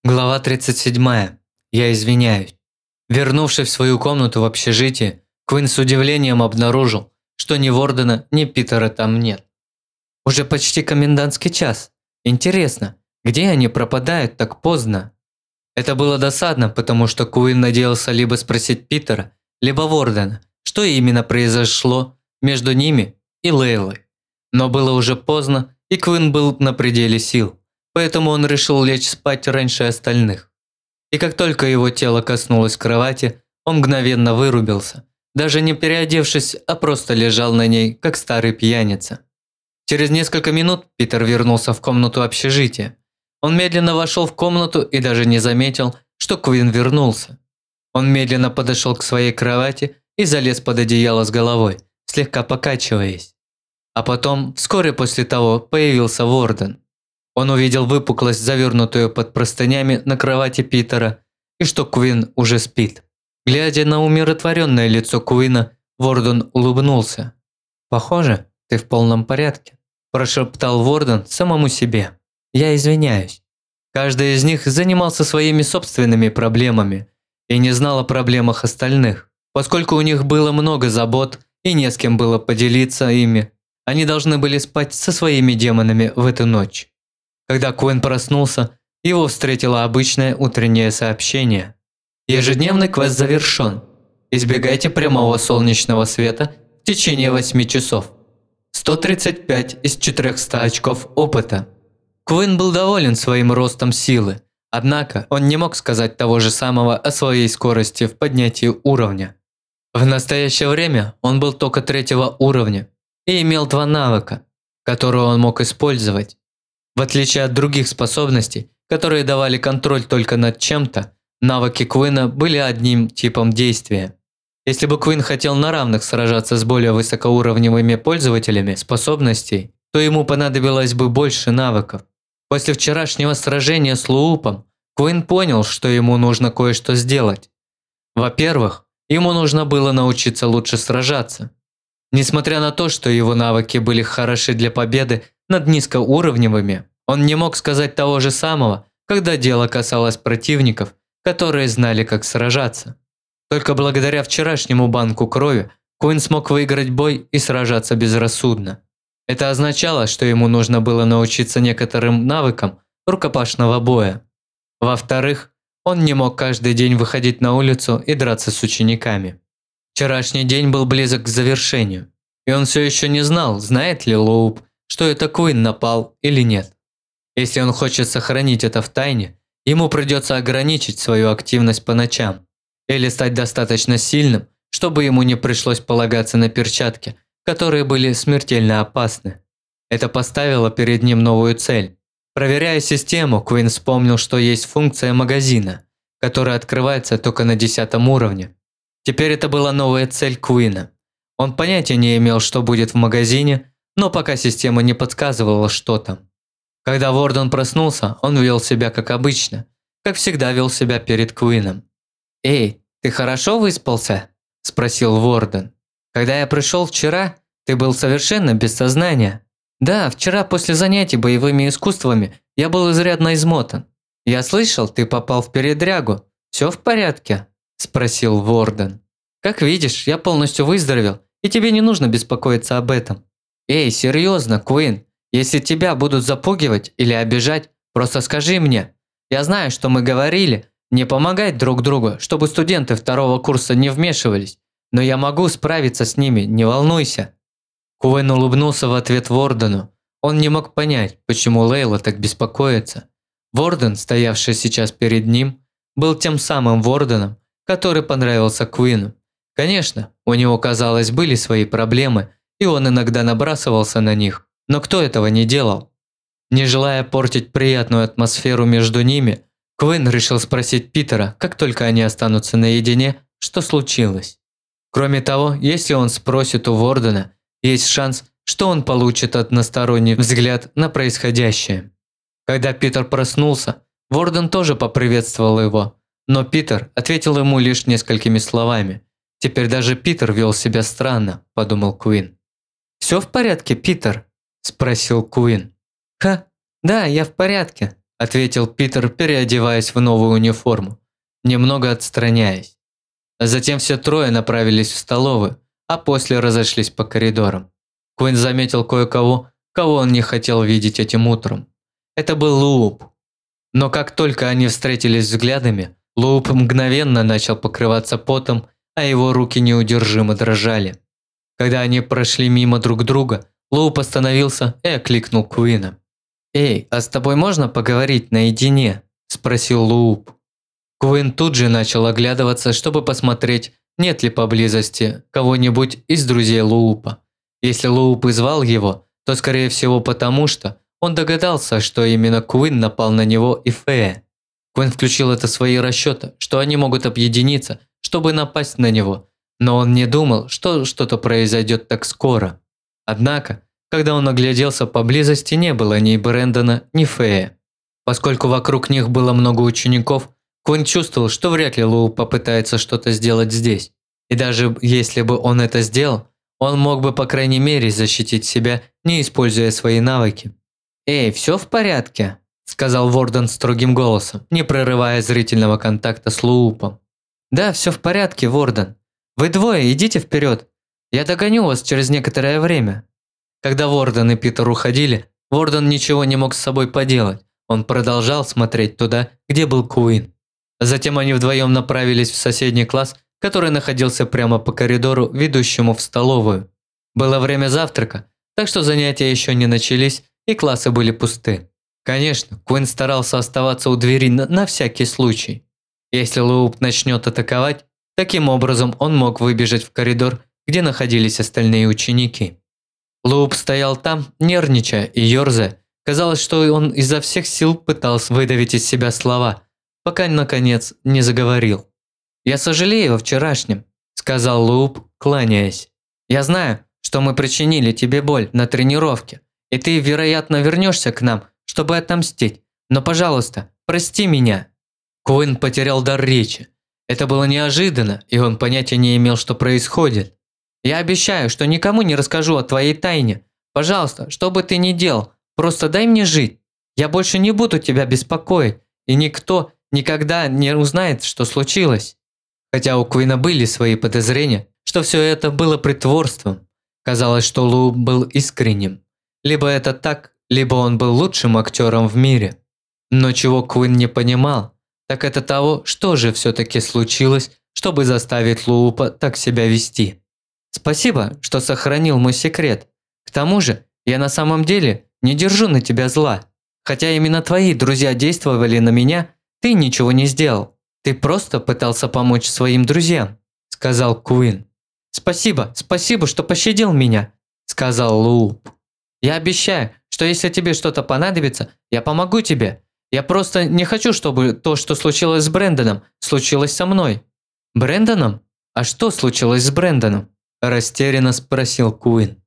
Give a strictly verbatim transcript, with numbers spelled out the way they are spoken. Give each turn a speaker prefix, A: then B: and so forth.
A: Глава тридцать седьмая. Я извиняюсь. Вернувшись в свою комнату в общежитии, Квин с удивлением обнаружил, что ни Вордена, ни Питера там нет. Уже почти комендантский час. Интересно, где они пропадают так поздно? Это было досадно, потому что Квин надеялся либо спросить Питера, либо Вордена, что именно произошло между ними и Лейлой. Но было уже поздно, и Квин был на пределе сил. Поэтому он решил лечь спать раньше остальных. И как только его тело коснулось кровати, он мгновенно вырубился, даже не переодевшись, а просто лежал на ней, как старый пьяница. Через несколько минут Питер вернулся в комнату общежития. Он медленно вошел в комнату и даже не заметил, что Квин вернулся. Он медленно подошел к своей кровати и залез под одеяло с головой, слегка покачиваясь. А потом, вскоре после того, появился Ворден. Он увидел выпуклость, завернутую под простынями на кровати Питера, и что Квин уже спит. Глядя на умиротворенное лицо Квина, Ворден улыбнулся. «Похоже, ты в полном порядке», – прошептал Ворден самому себе. «Я извиняюсь». Каждый из них занимался своими собственными проблемами и не знал о проблемах остальных. Поскольку у них было много забот и не с кем было поделиться ими, они должны были спать со своими демонами в эту ночь. Когда Квин проснулся, его встретило обычное утреннее сообщение. Ежедневный квест завершен. Избегайте прямого солнечного света в течение восьми часов. сто тридцать пять из четырёхсот очков опыта. Квин был доволен своим ростом силы, однако он не мог сказать того же самого о своей скорости в поднятии уровня. В настоящее время он был только третьего уровня и имел два навыка, которые он мог использовать. В отличие от других способностей, которые давали контроль только над чем-то, навыки Квина были одним типом действия. Если бы Квин хотел на равных сражаться с более высокоуровневыми пользователями способностей, то ему понадобилось бы больше навыков. После вчерашнего сражения с Луупом, Квин понял, что ему нужно кое-что сделать. Во-первых, ему нужно было научиться лучше сражаться. Несмотря на то, что его навыки были хороши для победы над низкоуровневыми, он не мог сказать того же самого, когда дело касалось противников, которые знали, как сражаться. Только благодаря вчерашнему банку крови Квин смог выиграть бой и сражаться безрассудно. Это означало, что ему нужно было научиться некоторым навыкам рукопашного боя. Во-вторых, он не мог каждый день выходить на улицу и драться с учениками. Вчерашний день был близок к завершению, и он все еще не знал, знает ли Лоуп, что это Квин напал или нет. Если он хочет сохранить это в тайне, ему придется ограничить свою активность по ночам или стать достаточно сильным, чтобы ему не пришлось полагаться на перчатки, которые были смертельно опасны. Это поставило перед ним новую цель. Проверяя систему, Квин вспомнил, что есть функция магазина, которая открывается только на десятом уровне. Теперь это была новая цель Квина. Он понятия не имел, что будет в магазине, но пока система не подсказывала, что там. Когда Ворден проснулся, он вел себя как обычно, как всегда вел себя перед Квином. «Эй, ты хорошо выспался?» – спросил Ворден. «Когда я пришел вчера, ты был совершенно без сознания». «Да, вчера после занятий боевыми искусствами я был изрядно измотан. Я слышал, ты попал в передрягу. Все в порядке?» – спросил Ворден. «Как видишь, я полностью выздоровел, и тебе не нужно беспокоиться об этом». «Эй, серьезно, Квин, если тебя будут запугивать или обижать, просто скажи мне. Я знаю, что мы говорили, не помогать друг другу, чтобы студенты второго курса не вмешивались, но я могу справиться с ними, не волнуйся». Квин улыбнулся в ответ Вордену. Он не мог понять, почему Лейла так беспокоится. Ворден, стоявший сейчас перед ним, был тем самым Ворденом, который понравился Квину. Конечно, у него, казалось, были свои проблемы, и он иногда набрасывался на них, но кто этого не делал? Не желая портить приятную атмосферу между ними, Квин решил спросить Питера, как только они останутся наедине, что случилось. Кроме того, если он спросит у Вордена, есть шанс, что он получит односторонний взгляд на происходящее. Когда Питер проснулся, Ворден тоже поприветствовал его, но Питер ответил ему лишь несколькими словами. Теперь даже Питер вел себя странно, подумал Квин. «Все в порядке, Питер?» – спросил Квин. «Ха, да, я в порядке. – ответил Питер, переодеваясь в новую униформу, немного отстраняясь. Затем все трое направились в столовую, а после разошлись по коридорам. Куин заметил кое-кого, кого он не хотел видеть этим утром. Это был Лууп. Но как только они встретились взглядами, Лууп мгновенно начал покрываться потом, а его руки неудержимо дрожали. Когда они прошли мимо друг друга, Лууп остановился и окликнул Куина. «Эй, а с тобой можно поговорить наедине?» – спросил Лууп. Куин тут же начал оглядываться, чтобы посмотреть, нет ли поблизости кого-нибудь из друзей Луупа. Если Лууп и звал его, то скорее всего потому, что он догадался, что именно Куин напал на него и Фея. Куин включил это в свои расчеты, что они могут объединиться, чтобы напасть на него, но он не думал, что что-то произойдет так скоро. Однако, когда он огляделся, поблизости не было ни Брэндона, ни Фея. Поскольку вокруг них было много учеников, Куин чувствовал, что вряд ли Лууп попытается что-то сделать здесь. И даже если бы он это сделал, он мог бы по крайней мере защитить себя, не используя свои навыки. «Эй, все в порядке?» – сказал Ворден строгим голосом, не прерывая зрительного контакта с Луупом. «Да, все в порядке, Ворден. Вы двое идите вперед. Я догоню вас через некоторое время». Когда Ворден и Питер уходили, Ворден ничего не мог с собой поделать. Он продолжал смотреть туда, где был Куин. Затем они вдвоем направились в соседний класс, который находился прямо по коридору, ведущему в столовую. Было время завтрака, так что занятия еще не начались, и классы были пусты. Конечно, Куин старался оставаться у двери на, на всякий случай. Если Лууп начнет атаковать, таким образом он мог выбежать в коридор, где находились остальные ученики. Лууп стоял там, нервничая и ерзая. Казалось, что он изо всех сил пытался выдавить из себя слова, пока, наконец, не заговорил. «Я сожалею о вчерашнем», – сказал Лууп, кланяясь. «Я знаю, что мы причинили тебе боль на тренировке, и ты, вероятно, вернешься к нам, чтобы отомстить. Но, пожалуйста, прости меня». Куин потерял дар речи. Это было неожиданно, и он понятия не имел, что происходит. «Я обещаю, что никому не расскажу о твоей тайне. Пожалуйста, что бы ты ни делал, просто дай мне жить. Я больше не буду тебя беспокоить, и никто никогда не узнает, что случилось». Хотя у Куина были свои подозрения, что все это было притворством. Казалось, что Лу был искренним. Либо это так, либо он был лучшим актером в мире. Но чего Куин не понимал, так это того, что же все-таки случилось, чтобы заставить Луупа так себя вести. «Спасибо, что сохранил мой секрет. К тому же, я на самом деле не держу на тебя зла. Хотя именно твои друзья действовали на меня, ты ничего не сделал. Ты просто пытался помочь своим друзьям», – сказал Куин. «Спасибо, спасибо, что пощадил меня», – сказал Лууп. «Я обещаю, что если тебе что-то понадобится, я помогу тебе. Я просто не хочу, чтобы то, что случилось с Брэндоном, случилось со мной». «Брэндоном? А что случилось с Брэндоном?» – растерянно спросил Куин.